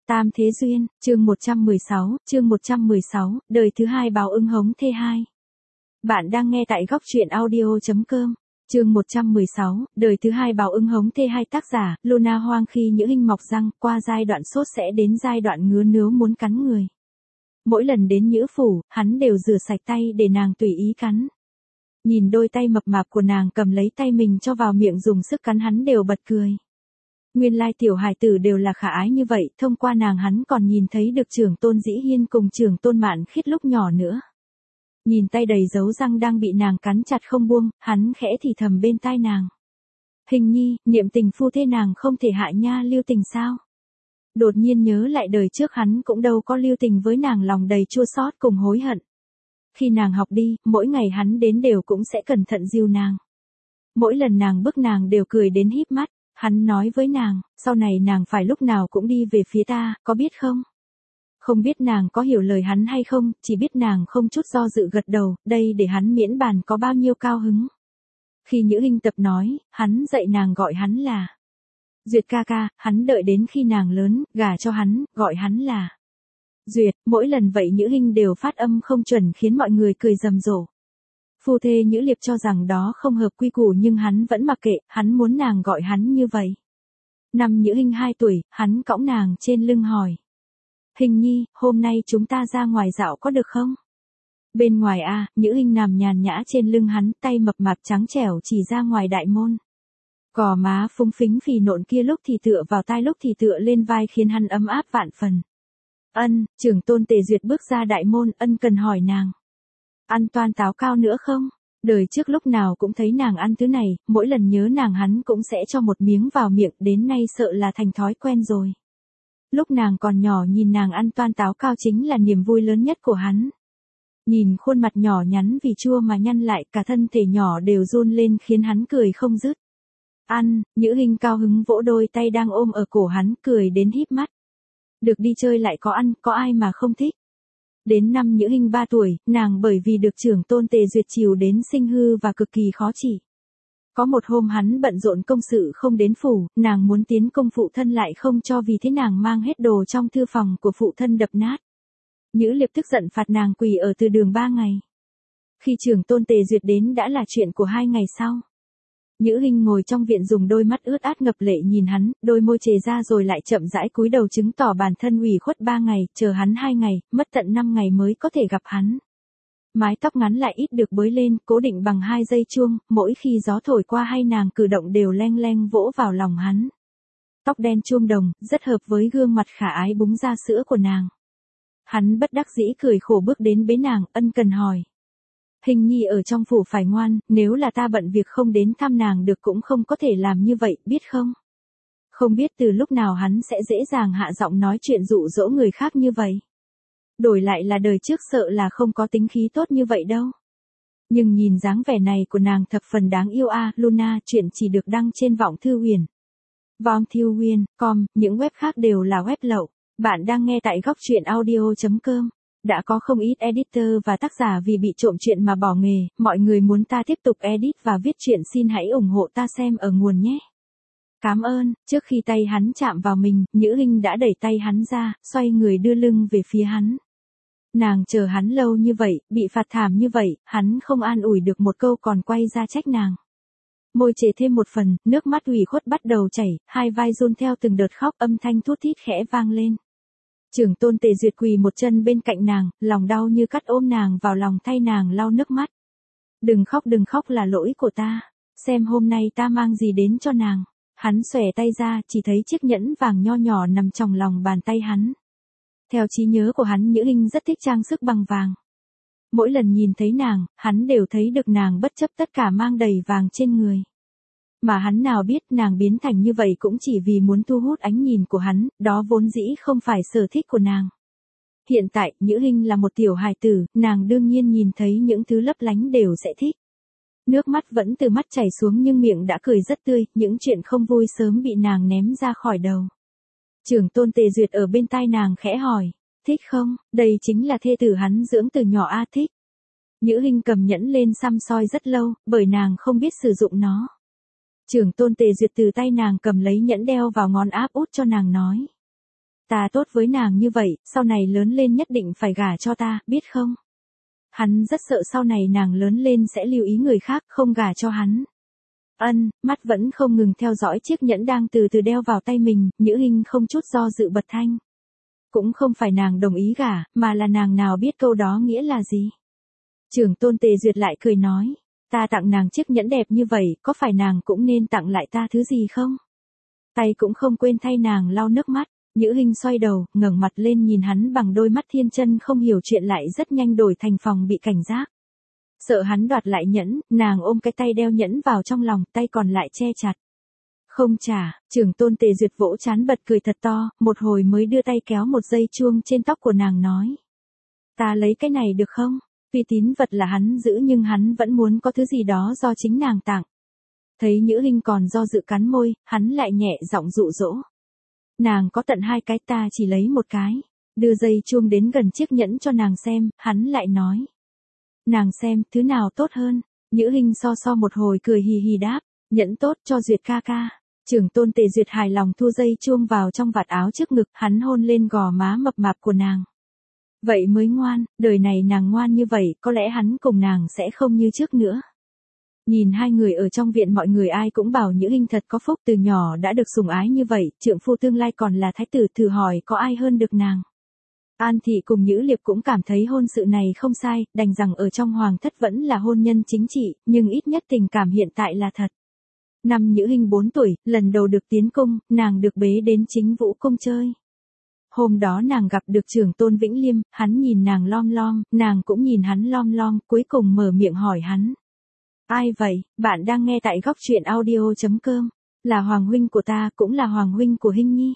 Tam Thế Duyên, chương 116, đời thứ hai báo ứng hống thê hai. Bạn đang nghe tại góc truyện audio.com. Chương 116, đời thứ hai báo ứng hống thê hai, tác giả, Luna Hoang. Khi Nhữ Hinh mọc răng, qua giai đoạn sốt sẽ đến giai đoạn ngứa nướu muốn cắn người. Mỗi lần đến Nhữ phủ, hắn đều rửa sạch tay để nàng tùy ý cắn. Nhìn đôi tay mập mạp của nàng cầm lấy tay mình cho vào miệng dùng sức cắn, hắn đều bật cười. Nguyên lai tiểu hài tử đều là khả ái như vậy, thông qua nàng hắn còn nhìn thấy được trưởng tôn Dĩ Hiên cùng trưởng tôn Mạn Khiết lúc nhỏ nữa. Nhìn tay đầy dấu răng đang bị nàng cắn chặt không buông, hắn khẽ thì thầm bên tai nàng. Hình nhi, niệm tình phu thê nàng không thể hại nha, lưu tình sao? Đột nhiên nhớ lại đời trước hắn cũng đâu có lưu tình với nàng, lòng đầy chua xót cùng hối hận. Khi nàng học đi, mỗi ngày hắn đến đều cũng sẽ cẩn thận dìu nàng. Mỗi lần nàng bức nàng đều cười đến híp mắt. Hắn nói với nàng, sau này nàng phải lúc nào cũng đi về phía ta, có biết không? Không biết nàng có hiểu lời hắn hay không, chỉ biết nàng không chút do dự gật đầu, đây để hắn miễn bàn có bao nhiêu cao hứng. Khi Nhữ Hinh tập nói, hắn dạy nàng gọi hắn là Duyệt ca ca, hắn đợi đến khi nàng lớn, gả cho hắn, gọi hắn là Duyệt. Mỗi lần vậy Nhữ Hinh đều phát âm không chuẩn khiến mọi người cười rầm rộ. Phu thê Nhữ Liệp cho rằng đó không hợp quy củ nhưng hắn vẫn mặc kệ, hắn muốn nàng gọi hắn như vậy. Năm Nhữ Hinh 2 tuổi, hắn cõng nàng trên lưng hỏi. Hình nhi, hôm nay chúng ta ra ngoài dạo có được không? Bên ngoài a, Nhữ Hinh nằm nhàn nhã trên lưng hắn, tay mập mạp trắng trẻo chỉ ra ngoài đại môn. Gò má phúng phính phì nộn kia lúc thì tựa vào tai lúc thì tựa lên vai khiến hắn ấm áp vạn phần. Ân, trưởng tôn Tề Duyệt bước ra đại môn, ân cần hỏi nàng. Ăn toan táo cao nữa không? Đời trước lúc nào cũng thấy nàng ăn thứ này, mỗi lần nhớ nàng hắn cũng sẽ cho một miếng vào miệng, đến nay sợ là thành thói quen rồi. Lúc nàng còn nhỏ nhìn nàng ăn toan táo cao chính là niềm vui lớn nhất của hắn. Nhìn khuôn mặt nhỏ nhắn vì chua mà nhăn lại, cả thân thể nhỏ đều run lên khiến hắn cười không dứt. Ăn, Nhữ Hinh cao hứng vỗ đôi tay đang ôm ở cổ hắn, cười đến híp mắt. Được đi chơi lại có ăn, có ai mà không thích. Đến năm Nhữ Hinh 3 tuổi, nàng bởi vì được trưởng tôn Tề Duyệt chiều đến sinh hư và cực kỳ khó trị. Có một hôm hắn bận rộn công sự không đến phủ, nàng muốn tiến công phụ thân lại không cho, vì thế nàng mang hết đồ trong thư phòng của phụ thân đập nát. Nhữ Liệp tức giận phạt nàng quỳ ở từ đường 3 ngày. Khi trưởng tôn Tề Duyệt đến đã là chuyện của 2 ngày sau. Nhữ Hinh ngồi trong viện dùng đôi mắt ướt át ngập lệ nhìn hắn, đôi môi chề ra rồi lại chậm rãi cúi đầu chứng tỏ bản thân ủy khuất 3 ngày, chờ hắn 2 ngày, mất tận 5 ngày mới có thể gặp hắn. Mái tóc ngắn lại ít được bới lên, cố định bằng 2 dây chuông, mỗi khi gió thổi qua hay nàng cử động đều leng leng vỗ vào lòng hắn. Tóc đen chuông đồng, rất hợp với gương mặt khả ái búng ra sữa của nàng. Hắn bất đắc dĩ cười khổ bước đến bế nàng, ân cần hỏi. Hình nhi ở trong phủ phải ngoan, nếu là ta bận việc không đến thăm nàng được cũng không có thể làm như vậy, biết không? Không biết từ lúc nào hắn sẽ dễ dàng hạ giọng nói chuyện dụ dỗ người khác như vậy. Đổi lại là đời trước sợ là không có tính khí tốt như vậy đâu. Nhưng nhìn dáng vẻ này của nàng thập phần đáng yêu a. Luna, chuyện chỉ được đăng trên Vọng Thư Huyền. Vongthuhuyền.com, những web khác đều là web lậu. Bạn đang nghe tại góc truyện audio.com. Đã có không ít editor và tác giả vì bị trộm chuyện mà bỏ nghề, mọi người muốn ta tiếp tục edit và viết truyện xin hãy ủng hộ ta xem ở nguồn nhé. Cảm ơn. Trước khi tay hắn chạm vào mình, Nhữ Hinh đã đẩy tay hắn ra, xoay người đưa lưng về phía hắn. Nàng chờ hắn lâu như vậy, bị phạt thảm như vậy, hắn không an ủi được một câu còn quay ra trách nàng. Môi chề thêm một phần, nước mắt ủy khuất bắt đầu chảy, hai vai run theo từng đợt khóc, âm thanh thút thít khẽ vang lên. Trưởng tôn Tề Duyệt quỳ một chân bên cạnh nàng, lòng đau như cắt ôm nàng vào lòng thay nàng lau nước mắt. Đừng khóc là lỗi của ta. Xem hôm nay ta mang gì đến cho nàng. Hắn xòe tay ra, chỉ thấy chiếc nhẫn vàng nho nhỏ nằm trong lòng bàn tay hắn. Theo trí nhớ của hắn, Nhữ Hinh rất thích trang sức bằng vàng. Mỗi lần nhìn thấy nàng, hắn đều thấy được nàng bất chấp tất cả mang đầy vàng trên người. Mà hắn nào biết nàng biến thành như vậy cũng chỉ vì muốn thu hút ánh nhìn của hắn, đó vốn dĩ không phải sở thích của nàng. Hiện tại, Nhữ Hinh là một tiểu hài tử, nàng đương nhiên nhìn thấy những thứ lấp lánh đều sẽ thích. Nước mắt vẫn từ mắt chảy xuống nhưng miệng đã cười rất tươi, những chuyện không vui sớm bị nàng ném ra khỏi đầu. Trưởng tôn Tề Duyệt ở bên tai nàng khẽ hỏi, thích không, đây chính là thê tử hắn dưỡng từ nhỏ a. Thích. Nhữ Hinh cầm nhẫn lên xăm soi rất lâu, bởi nàng không biết sử dụng nó. Trưởng tôn Tề Duyệt từ tay nàng cầm lấy nhẫn đeo vào ngón áp út cho nàng nói. Ta tốt với nàng như vậy, sau này lớn lên nhất định phải gả cho ta, biết không? Hắn rất sợ sau này nàng lớn lên sẽ lưu ý người khác, không gả cho hắn. Ân, mắt vẫn không ngừng theo dõi chiếc nhẫn đang từ từ đeo vào tay mình, Nhữ Hinh không chút do dự bật thanh. Cũng không phải nàng đồng ý gả, mà là nàng nào biết câu đó nghĩa là gì. Trưởng tôn Tề Duyệt lại cười nói, ta tặng nàng chiếc nhẫn đẹp như vậy, có phải nàng cũng nên tặng lại ta thứ gì không? Tay cũng không quên thay nàng lau nước mắt. Nhữ Hinh xoay đầu, ngẩng mặt lên nhìn hắn bằng đôi mắt thiên chân không hiểu chuyện, lại rất nhanh đổi thành phòng bị cảnh giác. Sợ hắn đoạt lại nhẫn, nàng ôm cái tay đeo nhẫn vào trong lòng, tay còn lại che chặt. Không trả, trưởng tôn Tề Duyệt vỗ trán bật cười thật to, một hồi mới đưa tay kéo một dây chuông trên tóc của nàng nói. Ta lấy cái này được không? Tuy tín vật là hắn giữ nhưng hắn vẫn muốn có thứ gì đó do chính nàng tặng. Thấy Nhữ Hinh còn do dự cắn môi, hắn lại nhẹ giọng dụ dỗ. Nàng có tận 2 cái, ta chỉ lấy 1 cái. Đưa dây chuông đến gần chiếc nhẫn cho nàng xem, hắn lại nói. Nàng xem, thứ nào tốt hơn? Nhữ Hinh so một hồi cười hì hì đáp, nhẫn tốt cho Duyệt ca ca. Trưởng tôn Tề Duyệt hài lòng thu dây chuông vào trong vạt áo trước ngực, hắn hôn lên gò má mập mạp của nàng. Vậy mới ngoan, đời này nàng ngoan như vậy, có lẽ hắn cùng nàng sẽ không như trước nữa. Nhìn hai người ở trong viện, mọi người ai cũng bảo Nhữ Hinh thật có phúc, từ nhỏ đã được sủng ái như vậy, trượng phu tương lai còn là thái tử, thử hỏi có ai hơn được nàng. An Thị cùng Nhữ Liệp cũng cảm thấy hôn sự này không sai, đành rằng ở trong hoàng thất vẫn là hôn nhân chính trị, nhưng ít nhất tình cảm hiện tại là thật. Năm Nhữ Hinh 4 tuổi, lần đầu được tiến cung, nàng được bế đến Chính Vũ cung chơi. Hôm đó nàng gặp được trưởng tôn Vĩnh Liêm, hắn nhìn nàng lom lom, nàng cũng nhìn hắn lom lom, cuối cùng mở miệng hỏi hắn. Ai vậy? Bạn đang nghe tại góc truyện audio.com. Là hoàng huynh của ta, cũng là hoàng huynh của Hinh Nhi.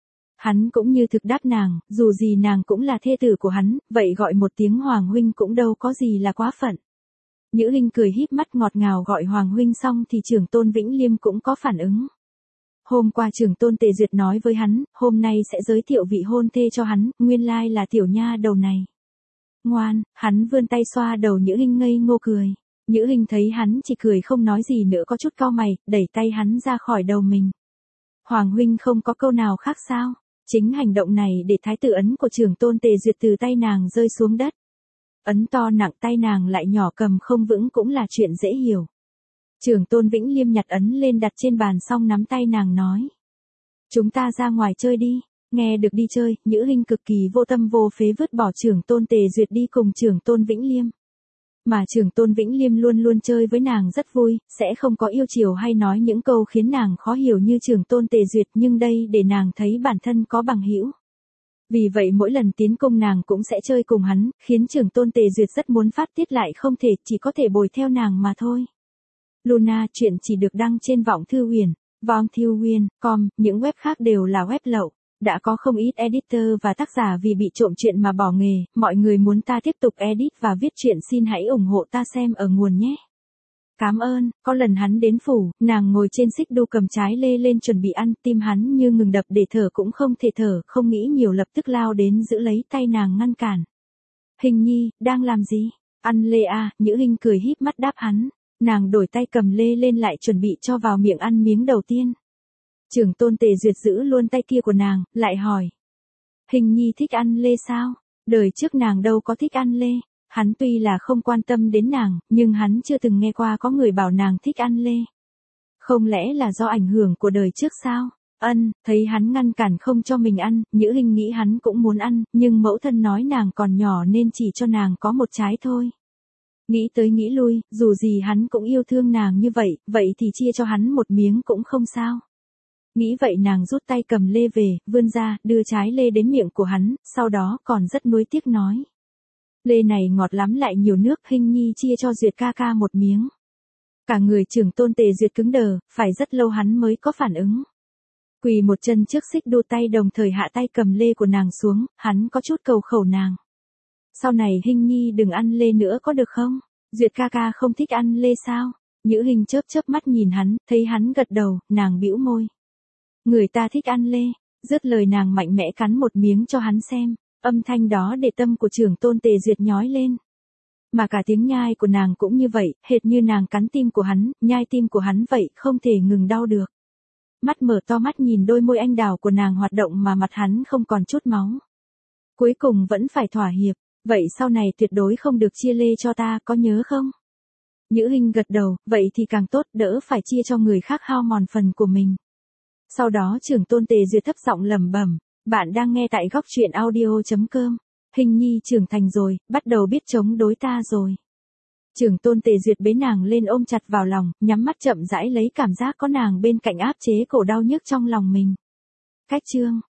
Hắn cũng như thực đáp nàng, dù gì nàng cũng là thê tử của hắn, vậy gọi một tiếng hoàng huynh cũng đâu có gì là quá phận. Nhữ Hinh cười híp mắt ngọt ngào gọi hoàng huynh xong thì trưởng tôn Vĩnh Liêm cũng có phản ứng. Hôm qua trưởng tôn Tề Duyệt nói với hắn, hôm nay sẽ giới thiệu vị hôn thê cho hắn, nguyên lai là tiểu nha đầu này. Ngoan, hắn vươn tay xoa đầu Nhữ Hinh ngây ngô cười. Nhữ Hinh thấy hắn chỉ cười không nói gì nữa có chút cau mày, đẩy tay hắn ra khỏi đầu mình. Hoàng huynh không có câu nào khác sao? Chính hành động này để thái tử ấn của trưởng tôn Tề Duyệt từ tay nàng rơi xuống đất. Ấn to nặng tay nàng lại nhỏ cầm không vững cũng là chuyện dễ hiểu. Trưởng tôn Vĩnh Liêm nhặt ấn lên đặt trên bàn xong nắm tay nàng nói. Chúng ta ra ngoài chơi đi. Nghe được đi chơi, Nhữ Hinh cực kỳ vô tâm vô phế vứt bỏ trưởng tôn Tề Duyệt đi cùng trưởng tôn Vĩnh Liêm. Mà trưởng tôn Vĩnh Liêm luôn luôn chơi với nàng rất vui, sẽ không có yêu chiều hay nói những câu khiến nàng khó hiểu như trưởng tôn Tề Duyệt, nhưng đây để nàng thấy bản thân có bằng hữu. Vì vậy mỗi lần tiến cung nàng cũng sẽ chơi cùng hắn, khiến trưởng tôn Tề Duyệt rất muốn phát tiết lại không thể, chỉ có thể bồi theo nàng mà thôi. Luna, chuyện chỉ được đăng trên Vọng Thư Huyền, vongthuhuyên.com, những web khác đều là web lậu. Đã có không ít editor và tác giả vì bị trộm chuyện mà bỏ nghề, mọi người muốn ta tiếp tục edit và viết chuyện xin hãy ủng hộ ta xem ở nguồn nhé. Cảm ơn. Có lần hắn đến phủ, nàng ngồi trên xích đu cầm trái lê lên chuẩn bị ăn, tim hắn như ngừng đập, để thở cũng không thể thở, không nghĩ nhiều lập tức lao đến giữ lấy tay nàng ngăn cản. Hình Nhi, đang làm gì? Ăn lê à? Nhữ Hinh cười híp mắt đáp hắn. Nàng đổi tay cầm lê lên lại chuẩn bị cho vào miệng ăn miếng đầu tiên. Trưởng tôn Tề Duyệt giữ luôn tay kia của nàng, lại hỏi. Hình Nhi thích ăn lê sao? Đời trước nàng đâu có thích ăn lê. Hắn tuy là không quan tâm đến nàng, nhưng hắn chưa từng nghe qua có người bảo nàng thích ăn lê. Không lẽ là do ảnh hưởng của đời trước sao? Thấy hắn ngăn cản không cho mình ăn, Nhữ Hinh nghĩ hắn cũng muốn ăn, nhưng mẫu thân nói nàng còn nhỏ nên chỉ cho nàng có một trái thôi. Nghĩ tới nghĩ lui, dù gì hắn cũng yêu thương nàng như vậy thì chia cho hắn một miếng cũng không sao. Nghĩ vậy nàng rút tay cầm lê về, vươn ra, đưa trái lê đến miệng của hắn, sau đó còn rất nuối tiếc nói. Lê này ngọt lắm lại nhiều nước, Hinh Nhi chia cho Duyệt ca ca một miếng. Cả người trưởng tôn Tề Duyệt cứng đờ, phải rất lâu hắn mới có phản ứng. Quỳ một chân trước xích đu tay đồng thời hạ tay cầm lê của nàng xuống, hắn có chút cầu khẩu nàng. Sau này Hinh Nhi đừng ăn lê nữa có được không? Duyệt ca ca không thích ăn lê sao? Nhữ Hinh chớp mắt nhìn hắn, thấy hắn gật đầu, nàng bĩu môi. Người ta thích ăn lê, dứt lời nàng mạnh mẽ cắn một miếng cho hắn xem, âm thanh đó để tâm của trưởng tôn Tề Duyệt nhói lên. Mà cả tiếng nhai của nàng cũng như vậy, hệt như nàng cắn tim của hắn, nhai tim của hắn vậy, không thể ngừng đau được. mắt mở to mắt nhìn đôi môi anh đào của nàng hoạt động mà mặt hắn không còn chút máu. Cuối cùng vẫn phải thỏa hiệp, vậy sau này tuyệt đối không được chia lê cho ta, có nhớ không? Nhữ Hinh gật đầu, vậy thì càng tốt, đỡ phải chia cho người khác hao mòn phần của mình. Sau đó Trưởng Tôn Tề Duyệt thấp giọng lẩm bẩm, bạn đang nghe tại góc truyện audio.com. Hình nhi trưởng thành rồi, bắt đầu biết chống đối ta rồi. Trưởng Tôn Tề Duyệt bế nàng lên ôm chặt vào lòng, nhắm mắt chậm rãi lấy cảm giác có nàng bên cạnh áp chế cổ đau nhức trong lòng mình. Cách chương